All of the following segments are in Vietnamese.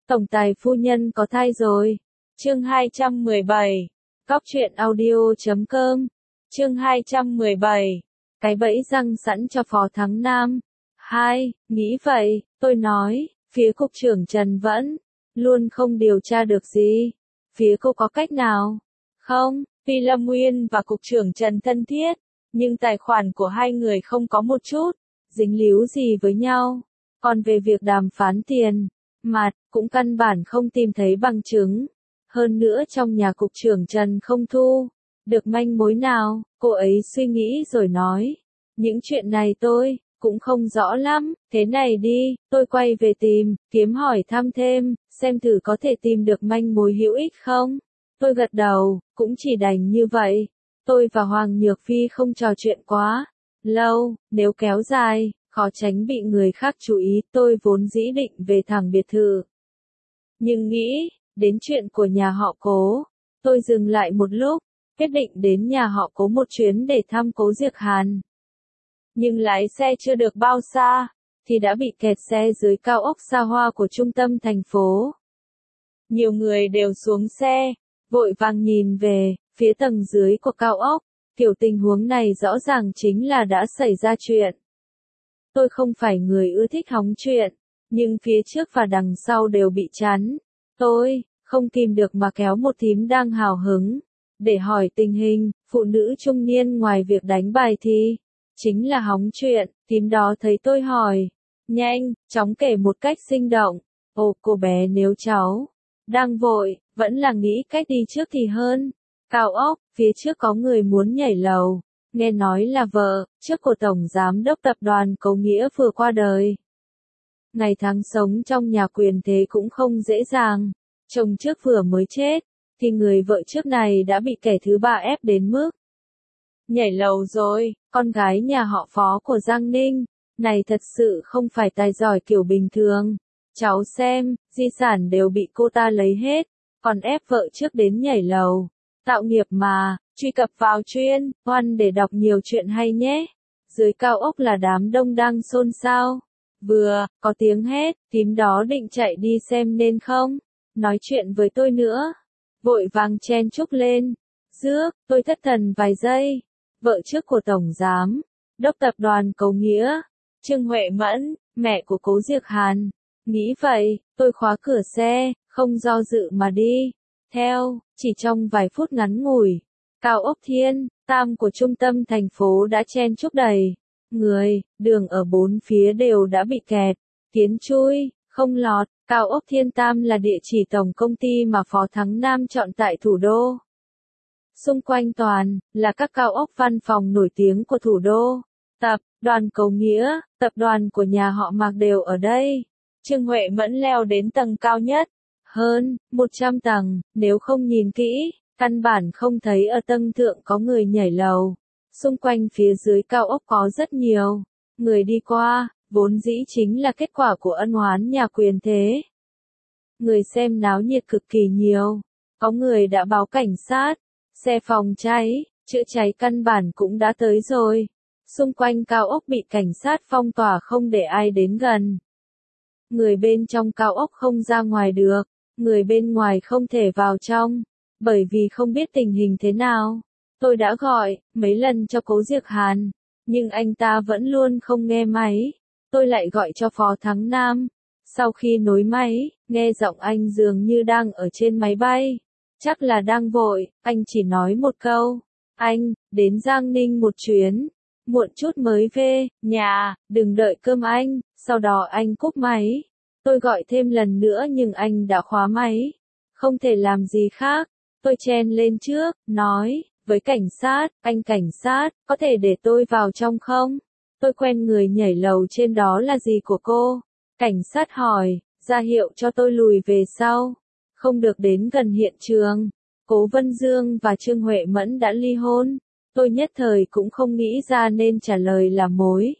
Tổng tài phu nhân có thai rồi. Chương 217. Cóc truyện audio.com. Chương 217. Cái bẫy răng sẵn cho Phó Thắng Nam. 2. Nghĩ vậy, tôi nói, phía cục trưởng Trần vẫn luôn không điều tra được gì. Phía cô có cách nào? Không, tuy Lâm Nguyên và cục trưởng Trần thân thiết, nhưng tài khoản của hai người không có một chút dính líu gì với nhau. Còn về việc đàm phán tiền mặt, cũng căn bản không tìm thấy bằng chứng. Hơn nữa trong nhà cục trưởng Trần không thu được manh mối nào. Cô ấy suy nghĩ rồi nói, những chuyện này tôi cũng không rõ lắm, thế này đi, tôi quay về kiếm hỏi thăm thêm, xem thử có thể tìm được manh mối hữu ích không. Tôi gật đầu, cũng chỉ đành như vậy. Tôi và Hoàng Nhược Phi không trò chuyện quá lâu, nếu kéo dài, khó tránh bị người khác chú ý. Tôi vốn dĩ định về thẳng biệt thự, nhưng nghĩ đến chuyện của nhà họ Cố, tôi dừng lại một lúc, quyết định đến nhà họ Cố một chuyến để thăm Cố Diệc Hàn. Nhưng lái xe chưa được bao xa, thì đã bị kẹt xe dưới cao ốc xa hoa của trung tâm thành phố. Nhiều người đều xuống xe, vội vàng nhìn về phía tầng dưới của cao ốc. Kiểu tình huống này rõ ràng chính là đã xảy ra chuyện. Tôi không phải người ưa thích hóng chuyện, nhưng phía trước và đằng sau đều bị chắn. Tôi không kìm được mà kéo một thím đang hào hứng để hỏi tình hình. Phụ nữ trung niên ngoài việc đánh bài thì chính là hóng chuyện. Thím đó thấy tôi hỏi, nhanh chóng kể một cách sinh động. Ồ, cô bé nếu cháu đang vội, vẫn là nghĩ cách đi trước thì hơn. Cao ốc, phía trước có người muốn nhảy lầu, nghe nói là vợ trước của Tổng Giám đốc Tập đoàn Cố Nghĩa vừa qua đời. Ngày tháng sống trong nhà quyền thế cũng không dễ dàng. Chồng trước vừa mới chết, thì người vợ trước này đã bị kẻ thứ ba ép đến mức nhảy lầu rồi. Con gái nhà họ Phó của Giang Ninh này thật sự không phải tài giỏi kiểu bình thường. Cháu xem, di sản đều bị cô ta lấy hết, còn ép vợ trước đến nhảy lầu. Tạo nghiệp mà. Truy cập vào chuyên One để đọc nhiều chuyện hay nhé. Dưới cao ốc là đám đông đang xôn xao. Vừa có tiếng hét, thím đó định chạy đi xem nên không nói chuyện với tôi nữa. Vội vàng chen chúc lên. Rước, tôi thất thần vài giây. Vợ trước của Tổng Giám đốc Tập đoàn Cố Nghĩa, Trương Huệ Mẫn, mẹ của Cố Diệc Hàn. Nghĩ vậy, tôi khóa cửa xe, không do dự mà đi theo. Chỉ trong vài phút ngắn ngủi, cao ốc Thiên Tam của trung tâm thành phố đã chen chúc đầy người, đường ở bốn phía đều đã bị kẹt, tiến chui không lọt. Cao ốc Thiên Tam là địa chỉ tổng công ty mà Phó Thắng Nam chọn tại thủ đô. Xung quanh toàn là các cao ốc văn phòng nổi tiếng của thủ đô. Tập đoàn Cố Nghĩa, tập đoàn của nhà họ Mạc đều ở đây. Trương Huệ Mẫn leo đến tầng cao nhất, hơn 100 tầng, nếu không nhìn kỹ, căn bản không thấy ở tầng thượng có người nhảy lầu. Xung quanh phía dưới cao ốc có rất nhiều người đi qua, vốn dĩ chính là kết quả của ân oán nhà quyền thế. Người xem náo nhiệt cực kỳ nhiều, có người đã báo cảnh sát, xe phòng cháy, chữa cháy căn bản cũng đã tới rồi. Xung quanh cao ốc bị cảnh sát phong tỏa không để ai đến gần. Người bên trong cao ốc không ra ngoài được, người bên ngoài không thể vào trong, bởi vì không biết tình hình thế nào. Tôi đã gọi mấy lần cho Cố Diệc Hàn, nhưng anh ta vẫn luôn không nghe máy. Tôi lại gọi cho Phó Thắng Nam. Sau khi nối máy, nghe giọng anh dường như đang ở trên máy bay. Chắc là đang vội, anh chỉ nói một câu. Anh, đến Giang Ninh một chuyến. Muộn chút mới về nhà, đừng đợi cơm anh. Sau đó anh cúp máy. Tôi gọi thêm lần nữa nhưng anh đã khóa máy. Không thể làm gì khác. Tôi chen lên trước, nói với cảnh sát, anh cảnh sát, có thể để tôi vào trong không? Tôi quen người nhảy lầu trên đó là gì của cô? Cảnh sát hỏi, ra hiệu cho tôi lùi về sau. Không được đến gần hiện trường. Cố Vân Dương và Trương Huệ Mẫn đã ly hôn. Tôi nhất thời cũng không nghĩ ra nên trả lời là mối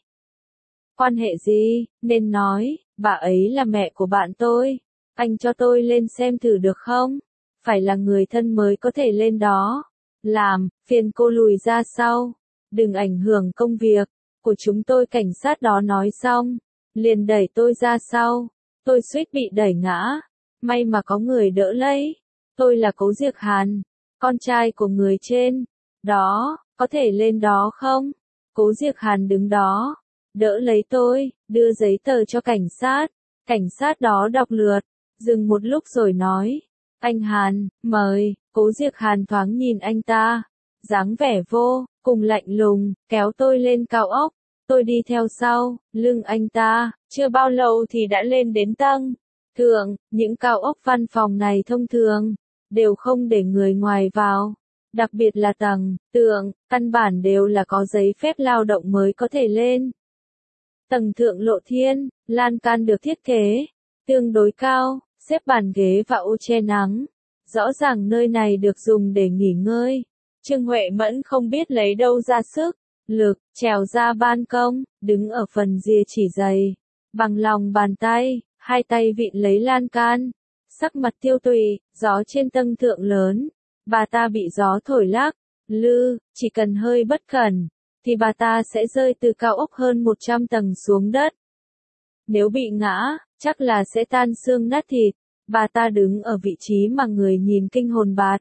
quan hệ gì, nên nói, bà ấy là mẹ của bạn tôi. Anh cho tôi lên xem thử được không? Phải là người thân mới có thể lên đó. Làm, phiền cô lùi ra sau. Đừng ảnh hưởng công việc của chúng tôi. Cảnh sát đó nói xong, liền đẩy tôi ra sau. Tôi suýt bị đẩy ngã. may mà có người đỡ lấy. Tôi là Cố Diệc Hàn, con trai của người trên. Đó, có thể lên đó không? Cố Diệc Hàn đứng đó, đỡ lấy tôi, đưa giấy tờ cho cảnh sát. Cảnh sát đó đọc lượt, dừng một lúc rồi nói, anh Hàn, mời. Cố Diệc Hàn thoáng nhìn anh ta, dáng vẻ vô cùng lạnh lùng, kéo tôi lên cao ốc. Tôi đi theo sau, lưng anh ta, chưa bao lâu thì đã lên đến tầng thượng. Những cao ốc văn phòng này thông thường đều không để người ngoài vào, đặc biệt là tầng thượng, căn bản đều là có giấy phép lao động mới có thể lên. Tầng thượng lộ thiên, lan can được thiết kế tương đối cao, xếp bàn ghế và ô che nắng. Rõ ràng nơi này được dùng để nghỉ ngơi. Trương Huệ Mẫn không biết lấy đâu ra sức lực, trèo ra ban công, đứng ở phần rìa chỉ giày, bằng lòng bàn tay, hai tay vịn lấy lan can, sắc mặt tiêu tụy. Gió trên tầng thượng lớn, bà ta bị gió thổi lắc lư, chỉ cần hơi bất cẩn thì bà ta sẽ rơi từ cao ốc hơn 100 tầng xuống đất. Nếu bị ngã, chắc là sẽ tan xương nát thịt. Bà ta đứng ở vị trí mà người nhìn kinh hồn bạt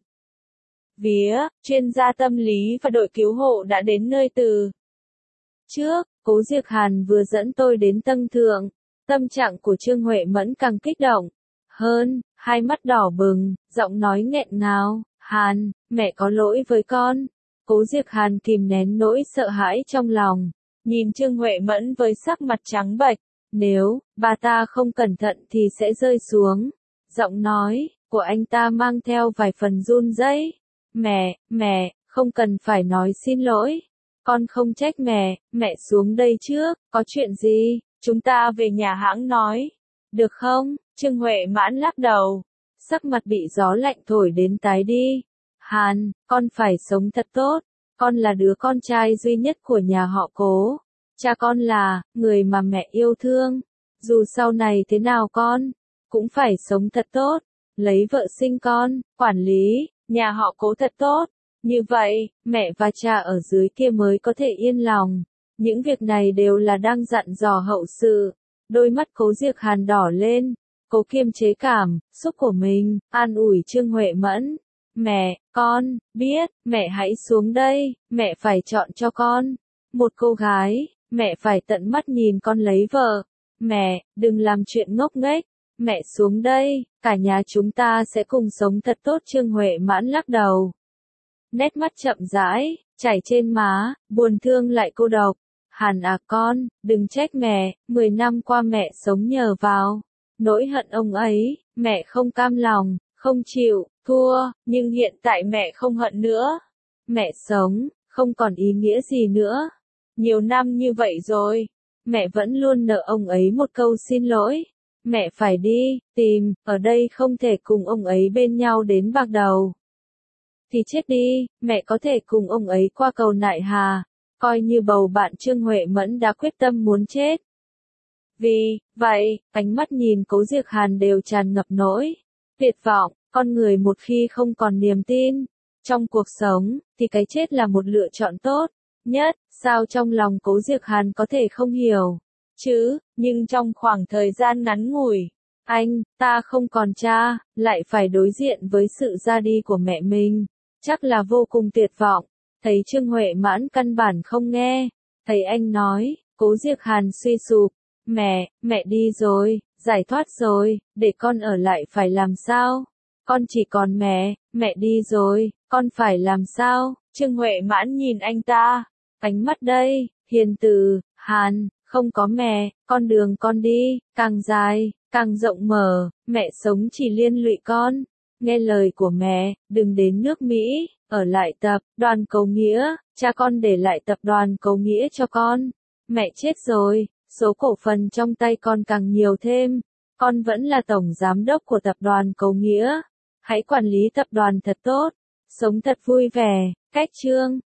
vía. Chuyên gia tâm lý và đội cứu hộ đã đến nơi từ trước. Cố Diệc Hàn vừa dẫn tôi đến tầng thượng. Tâm trạng của Trương Huệ Mẫn càng kích động hơn, hai mắt đỏ bừng, giọng nói nghẹn ngào, Hàn, mẹ có lỗi với con. Cố Diệc Hàn kìm nén nỗi sợ hãi trong lòng, nhìn Trương Huệ Mẫn với sắc mặt trắng bệch. Nếu bà ta không cẩn thận thì sẽ rơi xuống. Giọng nói của anh ta mang theo vài phần run rẩy. Mẹ, không cần phải nói xin lỗi. Con không trách mẹ xuống đây trước, có chuyện gì, chúng ta về nhà hãng nói. Được không? Trương Huệ Mãn lắc đầu. Sắc mặt bị gió lạnh thổi đến tái đi. Hàn, con phải sống thật tốt. Con là đứa con trai duy nhất của nhà họ Cố. Cha con là người mà mẹ yêu thương. Dù sau này thế nào con cũng phải sống thật tốt. Lấy vợ sinh con, quản lý nhà họ Cố thật tốt. Như vậy, mẹ và cha ở dưới kia mới có thể yên lòng. Những việc này đều là đang dặn dò hậu sự. Đôi mắt Cố Diệc Hàn đỏ lên. Cố kiềm chế cảm xúc của mình, an ủi Trương Huệ Mẫn. Mẹ, con biết, mẹ hãy xuống đây, mẹ phải chọn cho con một cô gái, mẹ phải tận mắt nhìn con lấy vợ. Mẹ, đừng làm chuyện ngốc nghếch. Mẹ xuống đây, cả nhà chúng ta sẽ cùng sống thật tốt. Trương Huệ Mãn lắc đầu. Nét mắt chậm rãi, chảy trên má, buồn thương lại cô độc. Hàn à con, đừng trách mẹ, 10 năm qua mẹ sống nhờ vào nỗi hận ông ấy, mẹ không cam lòng, không chịu thua, nhưng hiện tại mẹ không hận nữa. Mẹ sống, không còn ý nghĩa gì nữa. Nhiều năm như vậy rồi, mẹ vẫn luôn nợ ông ấy một câu xin lỗi. Mẹ phải đi, tìm, ở đây không thể cùng ông ấy bên nhau đến bạc đầu. Thì chết đi, mẹ có thể cùng ông ấy qua cầu Nại Hà. Coi như bầu bạn. Trương Huệ Mẫn đã quyết tâm muốn chết. Vì vậy, ánh mắt nhìn Cố Diệc Hàn đều tràn ngập nỗi tuyệt vọng. Con người một khi không còn niềm tin trong cuộc sống, thì cái chết là một lựa chọn tốt nhất. Sao trong lòng Cố Diệc Hàn có thể không hiểu chứ? Nhưng trong khoảng thời gian ngắn ngủi, anh ta không còn cha, lại phải đối diện với sự ra đi của mẹ mình, chắc là vô cùng tuyệt vọng. Thấy Trương Huệ Mãn căn bản không nghe, thấy anh nói, Cố Diệc Hàn suy sụp. Mẹ đi rồi, giải thoát rồi, để con ở lại phải làm sao? Con chỉ còn mẹ đi rồi, con phải làm sao? Trương Huệ Mãn nhìn anh ta, ánh mắt đây, hiền từ, Hàn, không có mẹ, con đường con đi, càng dài, càng rộng mở, mẹ sống chỉ liên lụy con. Nghe lời của mẹ, đừng đến nước Mỹ, ở lại tập đoàn Cầu Nghĩa, cha con để lại tập đoàn Cầu Nghĩa cho con. Mẹ chết rồi, số cổ phần trong tay con càng nhiều thêm, con vẫn là tổng giám đốc của tập đoàn Cầu Nghĩa. Hãy quản lý tập đoàn thật tốt, sống thật vui vẻ. Cách chương